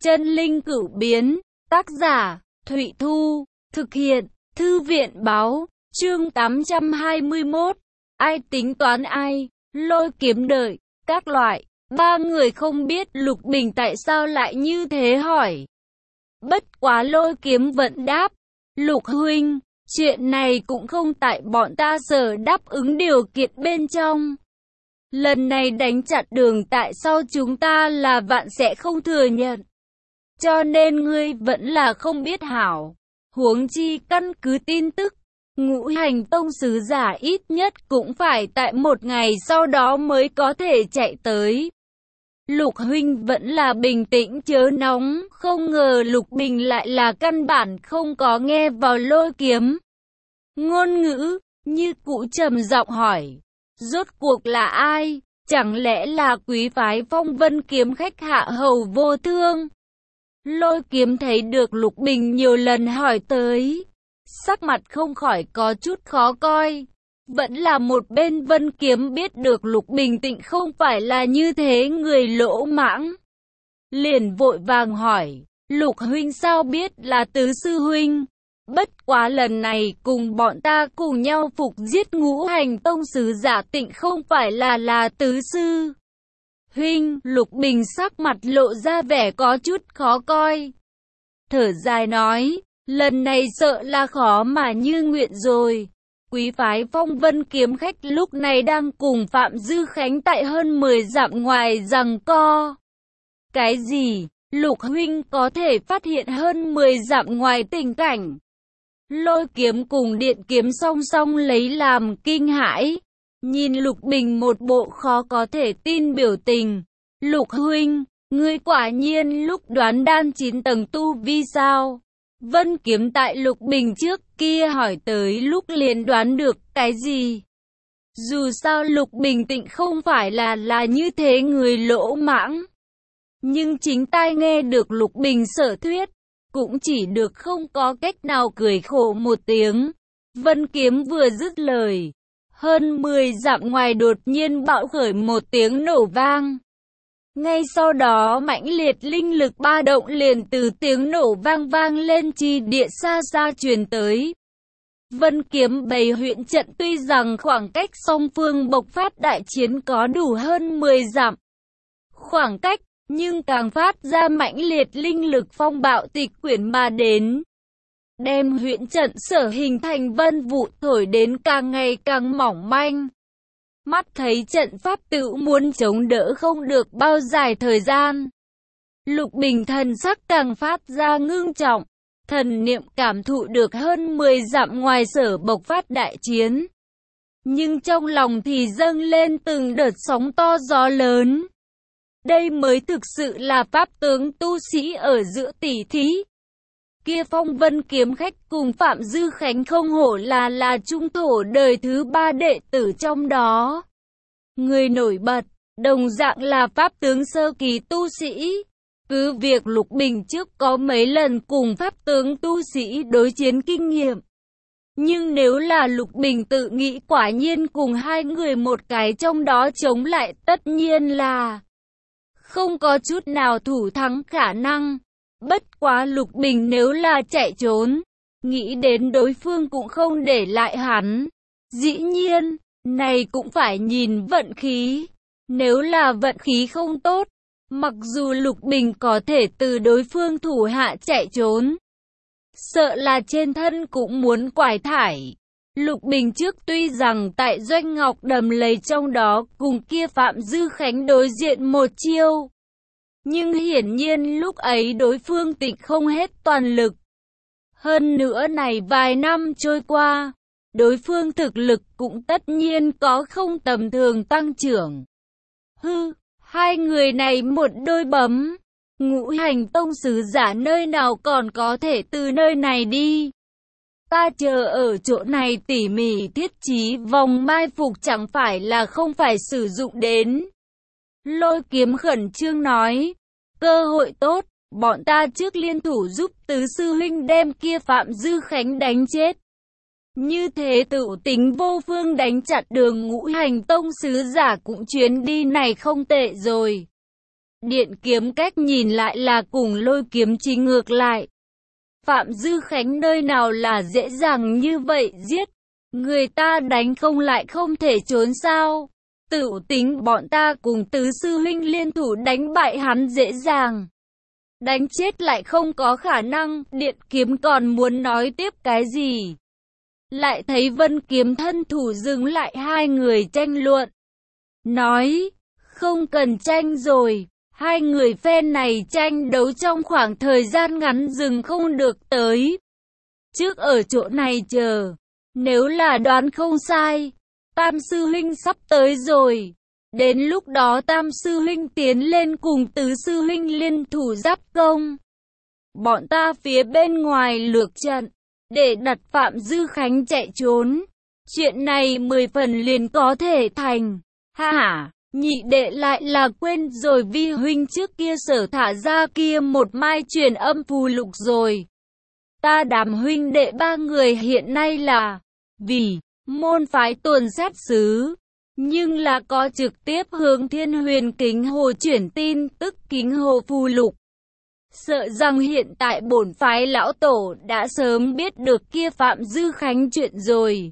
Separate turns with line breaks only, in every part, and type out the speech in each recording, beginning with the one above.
Chân linh cửu biến, tác giả, Thụy Thu, thực hiện, Thư viện báo, chương 821, ai tính toán ai, Lôi Kiếm đợi, các loại. Ba người không biết Lục Bình tại sao lại như thế hỏi. Bất quá Lôi Kiếm vẫn đáp, Lục huynh, chuyện này cũng không tại bọn ta sở đáp ứng điều kiện bên trong. Lần này đánh chặn đường tại sao chúng ta là vạn sẽ không thừa nhận. Cho nên ngươi vẫn là không biết hảo. Huống chi căn cứ tin tức, Ngũ Hành Tông sứ giả ít nhất cũng phải tại một ngày sau đó mới có thể chạy tới. Lục huynh vẫn là bình tĩnh chớ nóng, không ngờ Lục Bình lại là căn bản không có nghe vào Lôi Kiếm ngôn ngữ, như cũ trầm giọng hỏi, rốt cuộc là ai, chẳng lẽ là quý phái Phong Vân kiếm khách Hạ Hầu Vô Thương? Lôi Kiếm thấy được Lục Bình nhiều lần hỏi tới, sắc mặt không khỏi có chút khó coi. Vẫn là một bên Vân Kiếm biết được Lục Bình tịnh không phải là như thế người lỗ mãng. Liền vội vàng hỏi, Lục huynh sao biết là tứ sư huynh? Bất quá lần này cùng bọn ta cùng nhau phục giết Ngũ Hành Tông sứ giả tịnh không phải là tứ sư huynh. Lục Bình sắc mặt lộ ra vẻ có chút khó coi. Thở dài nói, lần này sợ là khó mà như nguyện rồi. Quý phái Phong Vân kiếm khách lúc này đang cùng Phạm Dư Khánh tại hơn 10 dặm ngoài giằng co. Cái gì? Lục huynh có thể phát hiện hơn 10 dặm ngoài tình cảnh? Lôi Kiếm cùng Điện Kiếm song song lấy làm kinh hãi. Nhìn Lục Bình một bộ khó có thể tin biểu tình. Lục huynh, ngươi quả nhiên lúc đoán đan 9 tầng tu vi sao? Vân Kiếm tại Lục Bình trước kia hỏi tới lúc liền đoán được cái gì? Dù sao Lục Bình tịnh không phải là như thế người lỗ mãng. Nhưng chính tai nghe được Lục Bình sở thuyết, cũng chỉ được không có cách nào cười khổ một tiếng. Vân Kiếm vừa dứt lời, hơn 10 dặm ngoài đột nhiên bạo khởi một tiếng nổ vang. Ngay sau đó mãnh liệt linh lực ba động liền từ tiếng nổ vang vang lên chi địa xa xa truyền tới. Vân Kiếm bày huyện trận tuy rằng khoảng cách song phương bộc phát đại chiến có đủ hơn 10 dặm khoảng cách, nhưng càng phát ra mãnh liệt linh lực phong bạo tịch quyển mà đến. Đem huyện trận sở hình thành vân vụ thổi đến càng ngày càng mỏng manh. Mắt thấy trận pháp tự muốn chống đỡ không được bao dài thời gian. Lục Bình thần sắc càng phát ra ngưng trọng. Thần niệm cảm thụ được hơn 10 dặm ngoài sở bộc phát đại chiến. Nhưng trong lòng thì dâng lên từng đợt sóng to gió lớn. Đây mới thực sự là pháp tướng tu sĩ ở giữa tỷ thí. Kia Phong Vân kiếm khách cùng Phạm Dư Khánh không hổ là trung thổ đời thứ 3 đệ tử trong đó. Người nổi bật, đồng dạng là pháp tướng sơ kỳ tu sĩ. Cứ việc Lục Bình trước có mấy lần cùng pháp tướng tu sĩ đối chiến kinh nghiệm. Nhưng nếu là Lục Bình tự nghĩ quả nhiên cùng hai người một cái trong đó chống lại tất nhiên là không có chút nào thủ thắng khả năng. Bất quá Lục Bình nếu là chạy trốn, nghĩ đến đối phương cũng không để lại hắn. Dĩ nhiên, này cũng phải nhìn vận khí. Nếu là vận khí không tốt, mặc dù Lục Bình có thể từ đối phương thủ hạ chạy trốn, sợ là trên thân cũng muốn quải thải. Lục Bình trước tuy rằng tại Doanh Ngọc Đầm Lầy trong đó cùng kia Phạm Dư Khánh đối diện một chiêu. Nhưng hiển nhiên lúc ấy đối phương tịnh không hết toàn lực. Hơn nữa này vài năm trôi qua, đối phương thực lực cũng tất nhiên có không tầm thường tăng trưởng. Hai người này một đôi bấm. Ngũ Hành Tông sứ giả nơi nào còn có thể từ nơi này đi. Ta chờ ở chỗ này tỉ mỉ thiết trí vòng mai phục chẳng phải là không phải sử dụng đến. Lôi Kiếm khẩn trương nói, cơ hội tốt, bọn ta trước liên thủ giúp tứ sư huynh đem kia Phạm Dư Khánh đánh chết. Như thế tự tính vô phương đánh chặn đường Ngũ Hành Tông sứ giả cũng chuyến đi này không tệ rồi. Điện kiếm cách nhìn lại là cùng Lôi kiếm chỉ ngược lại. Phạm Dư Khánh nơi nào là dễ dàng như vậy giết. Người ta đánh không lại không thể trốn sao. Tự tính bọn ta cùng tứ sư huynh liên thủ đánh bại hắn dễ dàng. Đánh chết lại không có khả năng. Điện kiếm còn muốn nói tiếp cái gì. Lại thấy Vân Kiếm thân thủ dừng lại hai người tranh luận. Nói, không cần tranh rồi. Hai người phen này tranh đấu trong khoảng thời gian ngắn dừng không được tới. Trước ở chỗ này chờ. Nếu là đoán không sai, Tam sư huynh sắp tới rồi. Đến lúc đó Tam sư huynh tiến lên cùng tứ sư huynh liên thủ giáp công. Bọn ta phía bên ngoài lược trận, để đặt Phạm Dư Khánh chạy trốn. Chuyện này 10 phần liền có thể thành. Ha ha, nhị đệ lại là quên rồi Vi huynh trước kia sở thả ra kia một mai truyền âm phù lục rồi. Ta đám huynh đệ ba người hiện nay là vì môn phái tuần xét xứ, nhưng là có trực tiếp hướng Thiên Huyền Kính Hồ chuyển tin tức Kính Hồ phù lục. Sợ rằng hiện tại bổn phái lão tổ đã sớm biết được kia Phạm Dư Khánh chuyện rồi.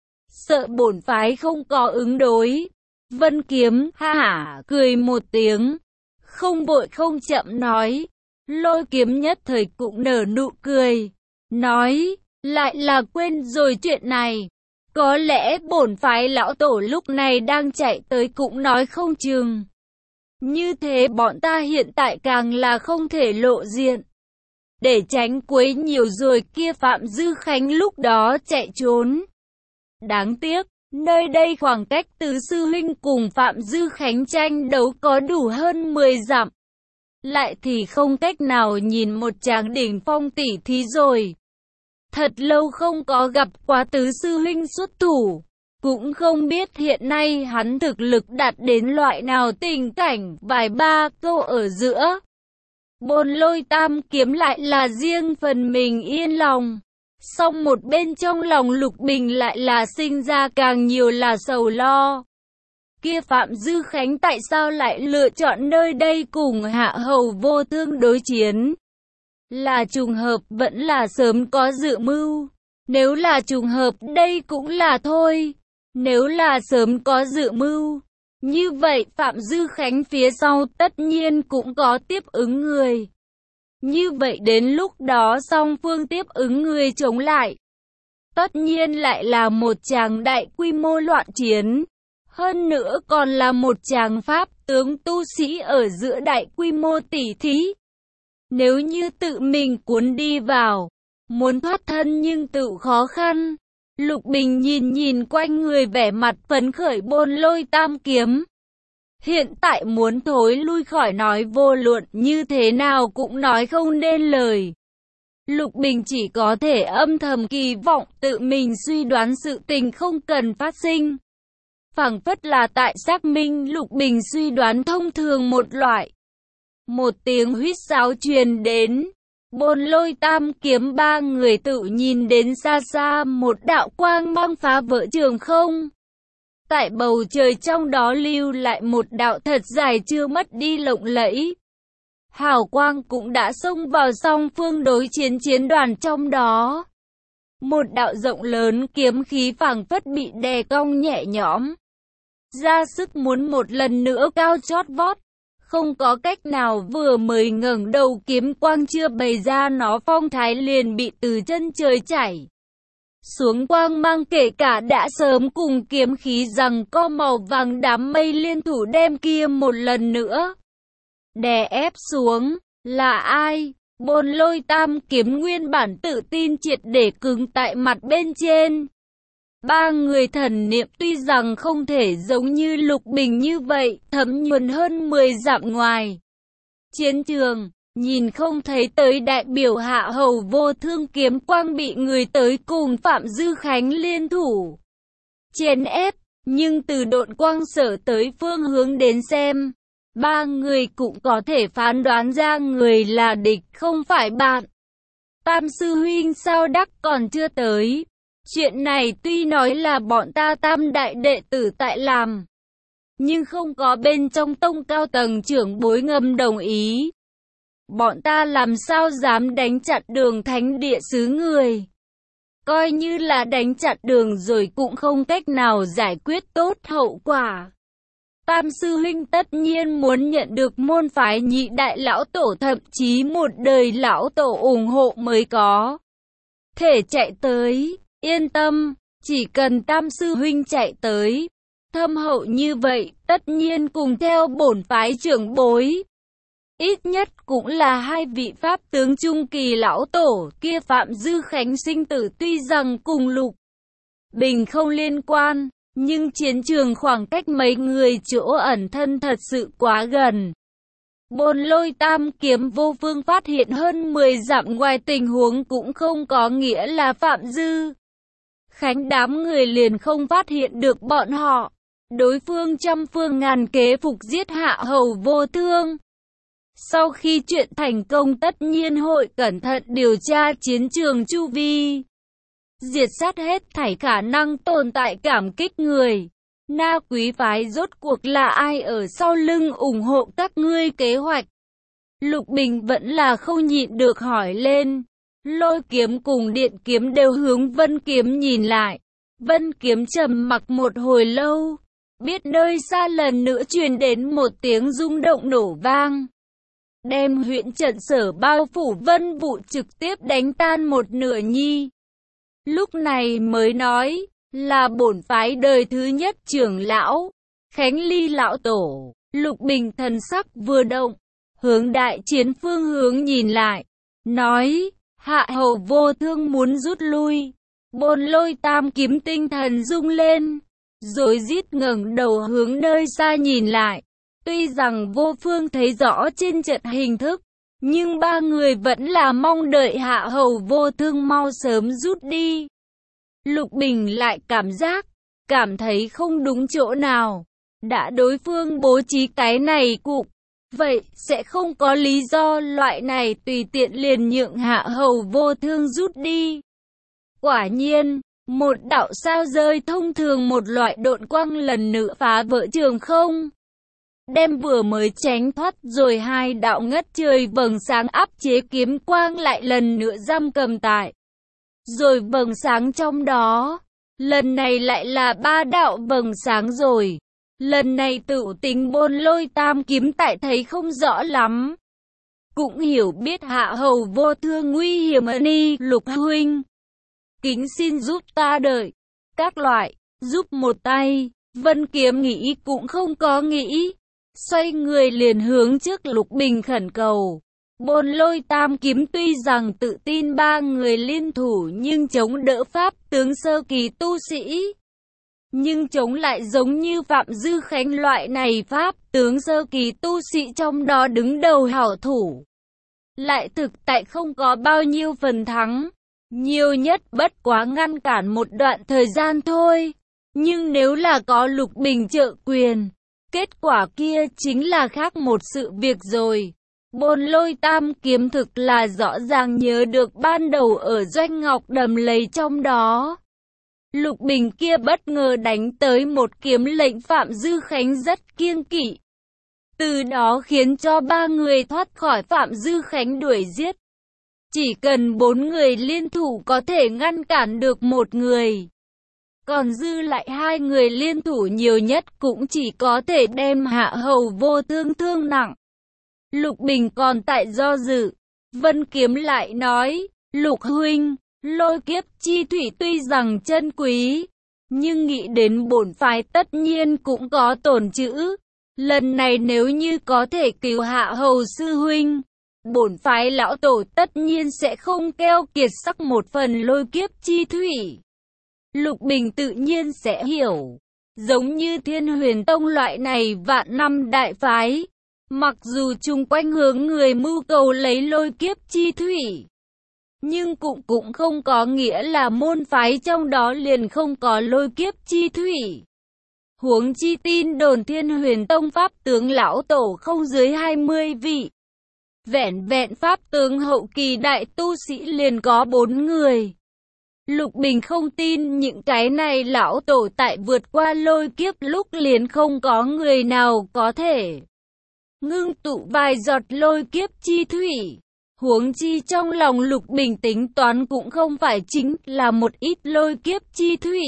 Sợ bổn phái không có ứng đối. Vân Kiếm ha hả cười một tiếng, không vội không chậm nói. Lôi Kiếm nhất thời cũng nở nụ cười, nói, lại là quên rồi chuyện này. Có lẽ bổn phái lão tổ lúc này đang chạy tới cũng nói không chừng. Như thế bọn ta hiện tại càng là không thể lộ diện. Để tránh quấy nhiều rồi kia Phạm Dư Khánh lúc đó chạy trốn. Đáng tiếc, nơi đây khoảng cách tứ sư huynh cùng Phạm Dư Khánh tranh đấu có đủ hơn 10 dặm. Lại thì không cách nào nhìn một tràng đỉnh phong tỷ thí rồi. Thật lâu không có gặp quá tứ sư huynh xuất thủ. Cũng không biết hiện nay hắn thực lực đạt đến loại nào tình cảnh. Vài ba câu ở giữa. Bồn Lôi tam kiếm lại là riêng phần mình yên lòng. Song một bên trong lòng Lục Bình lại là sinh ra càng nhiều là sầu lo. Kia Phạm Dư Khánh tại sao lại lựa chọn nơi đây cùng Hạ Hầu Vô Thương đối chiến? Là trùng hợp vẫn là sớm có dự mưu. Nếu là trùng hợp đây cũng là thôi. Nếu là sớm có dự mưu, như vậy Phạm Dư Khánh phía sau tất nhiên cũng có tiếp ứng người. Như vậy đến lúc đó song phương tiếp ứng người chống lại. Tất nhiên lại là một tràng đại quy mô loạn chiến. Hơn nữa còn là một tràng pháp tướng tu sĩ ở giữa đại quy mô tỉ thí. Nếu như tự mình cuốn đi vào, muốn thoát thân nhưng tự khó khăn. Lục Bình nhìn quanh người vẻ mặt phấn khởi Bồn Lôi tam kiếm. Hiện tại muốn thối lui khỏi nói vô luận như thế nào cũng nói không nên lời. Lục Bình chỉ có thể âm thầm kỳ vọng tự mình suy đoán sự tình không cần phát sinh. Phảng phất là tại xác minh Lục Bình suy đoán thông thường một loại. Một tiếng huýt sáo truyền đến. Bồn Lôi tam kiếm ba người tự nhìn đến xa xa một đạo quang mang phá vỡ trường không. Tại bầu trời trong đó lưu lại một đạo thật dài chưa mất đi lộng lẫy. Hào quang cũng đã xông vào song phương đối chiến chiến đoàn trong đó. Một đạo rộng lớn kiếm khí phảng phất bị đè cong nhẹ nhõm. Ra sức muốn một lần nữa cao chót vót. Không có cách nào vừa mới ngẩng đầu kiếm quang chưa bày ra nó phong thái liền bị từ chân trời chảy xuống quang mang kể cả đã sớm cùng kiếm khí rằng co màu vàng đám mây liên thủ đem kia một lần nữa đè ép xuống. Là ai? Bồn Lôi tam kiếm nguyên bản tự tin triệt để cứng tại mặt bên trên. Ba người thần niệm tuy rằng không thể giống như Lục Bình như vậy, thấm nhuần hơn 10 dặm ngoài chiến trường, nhìn không thấy tới đại biểu Hạ Hầu Vô Thương kiếm quang bị người tới cùng Phạm Dư Khánh liên thủ chèn ép, nhưng từ độn quang sở tới phương hướng đến xem, ba người cũng có thể phán đoán ra người là địch không phải bạn. Tam sư huynh sao đắc còn chưa tới? Chuyện này tuy nói là bọn ta tam đại đệ tử tại làm, nhưng không có bên trong tông cao tầng trưởng bối ngầm đồng ý. Bọn ta làm sao dám đánh chặn đường thánh địa xứ người. Coi như là đánh chặn đường rồi cũng không cách nào giải quyết tốt hậu quả. Tam sư huynh tất nhiên muốn nhận được môn phái nhị đại lão tổ, thậm chí một đời lão tổ ủng hộ mới có thể chạy tới. Yên tâm, chỉ cần tam sư huynh chạy tới, thâm hậu như vậy, tất nhiên cùng theo bổn phái trưởng bối. Ít nhất cũng là hai vị pháp tướng trung kỳ lão tổ kia. Phạm Dư Khánh sinh tử tuy rằng cùng Lục Bình không liên quan, nhưng chiến trường khoảng cách mấy người chỗ ẩn thân thật sự quá gần. Bồn Lôi Tam Kiếm vô phương phát hiện hơn 10 dặm ngoài tình huống cũng không có nghĩa là Phạm Dư Khánh đám người liền không phát hiện được bọn họ. Đối phương trăm phương ngàn kế phục giết Hạ Hầu Vô Thương. Sau khi chuyện thành công tất nhiên hội cẩn thận điều tra chiến trường chu vi, diệt sát hết thảy khả năng tồn tại cảm kích người. Na quý phái rốt cuộc là ai ở sau lưng ủng hộ các ngươi kế hoạch? Lục Bình vẫn là không nhịn được hỏi lên. Lôi Kiếm cùng Điện Kiếm đều hướng Vân Kiếm nhìn lại. Vân Kiếm trầm mặc một hồi lâu, biết nơi xa lần nữa truyền đến một tiếng rung động nổ vang, đem huyễn trận sở bao phủ vân vụ trực tiếp đánh tan một nửa nhi. Lúc này mới nói, là bổn phái đời thứ nhất trưởng lão, Khánh Ly lão tổ. Lục Bình thần sắc vừa động, hướng đại chiến phương hướng nhìn lại, nói, Hạ Hầu Vô Thương muốn rút lui. Bồn Lôi Tam Kiếm tinh thần rung lên, rồi rít ngẩng đầu hướng nơi xa nhìn lại. Tuy rằng Vô Phương thấy rõ trên trận hình thức, nhưng ba người vẫn là mong đợi Hạ Hầu Vô Thương mau sớm rút đi. Lục Bình lại cảm thấy không đúng chỗ nào. Đã đối phương bố trí cái này cục, vậy sẽ không có lý do loại này tùy tiện liền nhượng Hạ Hầu Vô Thương rút đi. Quả nhiên, một đạo sao rơi thông thường một loại độn quang lần nữa phá vỡ trường không, đem vừa mới tránh thoát rồi hai đạo ngất trời vầng sáng áp chế kiếm quang lại lần nữa giam cầm tại. Rồi vầng sáng trong đó, lần này lại là ba đạo vầng sáng rồi. Lần này tự tính Bồn Lôi Tam Kiếm tại thấy không rõ lắm, cũng hiểu biết Hạ Hầu Vô Thương nguy hiểm ni. Lục huynh, kính xin giúp ta đợi. Các loại, giúp một tay. Vân Kiếm nghĩ cũng không có nghĩ, xoay người liền hướng trước Lục Bình khẩn cầu. Bồn Lôi Tam Kiếm tuy rằng tự tin ba người liên thủ nhưng chống đỡ pháp tướng sơ kỳ tu sĩ, nhưng chống lại giống như Phạm Dư Khánh loại này pháp tướng sơ kỳ tu sĩ trong đó đứng đầu hảo thủ, lại thực tại không có bao nhiêu phần thắng, nhiều nhất bất quá ngăn cản một đoạn thời gian thôi. Nhưng nếu là có Lục Bình trợ quyền, kết quả kia chính là khác một sự việc rồi. Bồn Lôi Tam Kiếm thực là rõ ràng nhớ được ban đầu ở Doanh Ngọc Đầm Lầy trong đó, Lục Bình kia bất ngờ đánh tới một kiếm lệnh Phạm Dư Khánh rất kiêng kỵ. Từ đó khiến cho ba người thoát khỏi Phạm Dư Khánh đuổi giết. Chỉ cần 4 người liên thủ có thể ngăn cản được một người, còn dư lại 2 người liên thủ nhiều nhất cũng chỉ có thể đem Hạ Hầu Vô Thương thương nặng. Lục Bình còn tại do dự, Vân Kiếm lại nói, Lục huynh, lôi kiếp chi thủy tuy rằng chân quý, nhưng nghĩ đến bổn phái tất nhiên cũng có tổn chữ. Lần này nếu như có thể cứu Hạ Hầu sư huynh, bổn phái lão tổ tất nhiên sẽ không keo kiệt sắc một phần lôi kiếp chi thủy. Lục Bình tự nhiên sẽ hiểu, giống như Thiên Huyền Tông loại này vạn năm đại phái, mặc dù chung quanh hướng người mưu cầu lấy lôi kiếp chi thủy, nhưng cũng không có nghĩa là môn phái trong đó liền không có lôi kiếp chi thủy. Huống chi tin đồn Thiên Huyền Tông pháp tướng lão tổ không dưới 20 vị. Vẹn vẹn pháp tướng hậu kỳ đại tu sĩ liền có 4 người. Lục Bình không tin những cái này lão tổ tại vượt qua lôi kiếp lúc liền không có người nào có thể ngưng tụ vài giọt lôi kiếp chi thủy. Huống chi trong lòng Lục Bình tính toán cũng không phải chính là một ít lôi kiếp chi thủy.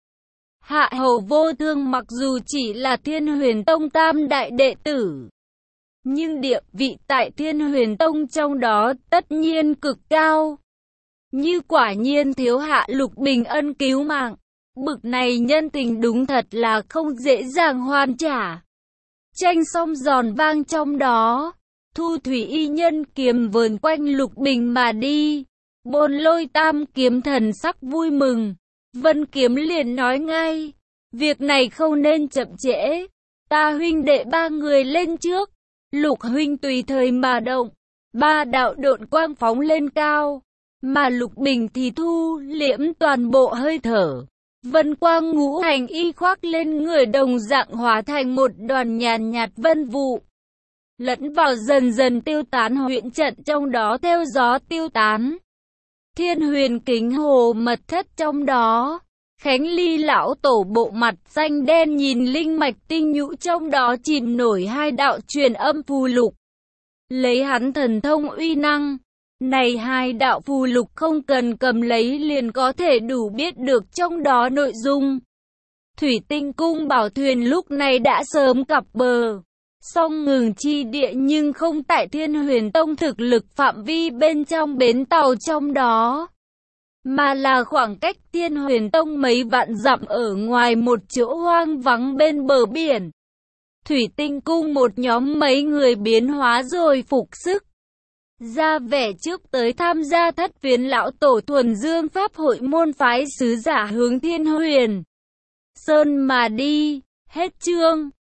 Hạ Hầu Vô Thương mặc dù chỉ là Thiên Huyền Tông tam đại đệ tử, nhưng địa vị tại Thiên Huyền Tông trong đó tất nhiên cực cao. Như quả nhiên thiếu hạ Lục Bình ân cứu mạng, bực này nhân tình đúng thật là không dễ dàng hoàn trả. Tranh xong giòn vang trong đó, Thu Thủy y nhân kiếm vờn quanh Lục Bình mà đi. Bồn Lôi tam kiếm thần sắc vui mừng, Vân Kiếm liền nói ngay, việc này không nên chậm trễ, ta huynh đệ ba người lên trước, Lục huynh tùy thời mà động. Ba đạo độn quang phóng lên cao, mà Lục Bình thì thu liễm toàn bộ hơi thở. Vân quang ngũ hành y khoác lên người đồng dạng hóa thành một đoàn nhàn nhạt vân vụ, lẫn vào dần dần tiêu tán, huyễn trận trong đó theo gió tiêu tán. Thiên Huyền Kính Hồ mật thất trong đó, Khánh Ly lão tổ bộ mặt xanh đen nhìn linh mạch tinh nhũ trong đó chìm nổi hai đạo truyền âm phù lục. Lấy hắn thần thông uy năng, này hai đạo phù lục không cần cầm lấy liền có thể đủ biết được trong đó nội dung. Thủy Tinh cung bảo thuyền lúc này đã sớm cập bờ, song ngừng chi địa nhưng không tại Thiên Huyền Tông thực lực phạm vi bên trong bến tàu trong đó, mà là khoảng cách Thiên Huyền Tông mấy vạn dặm ở ngoài một chỗ hoang vắng bên bờ biển. Thủy Tinh cung một nhóm mấy người biến hóa rồi phục sức, ra vẻ trước tới tham gia Thất Viễn lão tổ thuần dương pháp hội môn phái sứ giả hướng Thiên Huyền Sơn mà đi. Hết chương.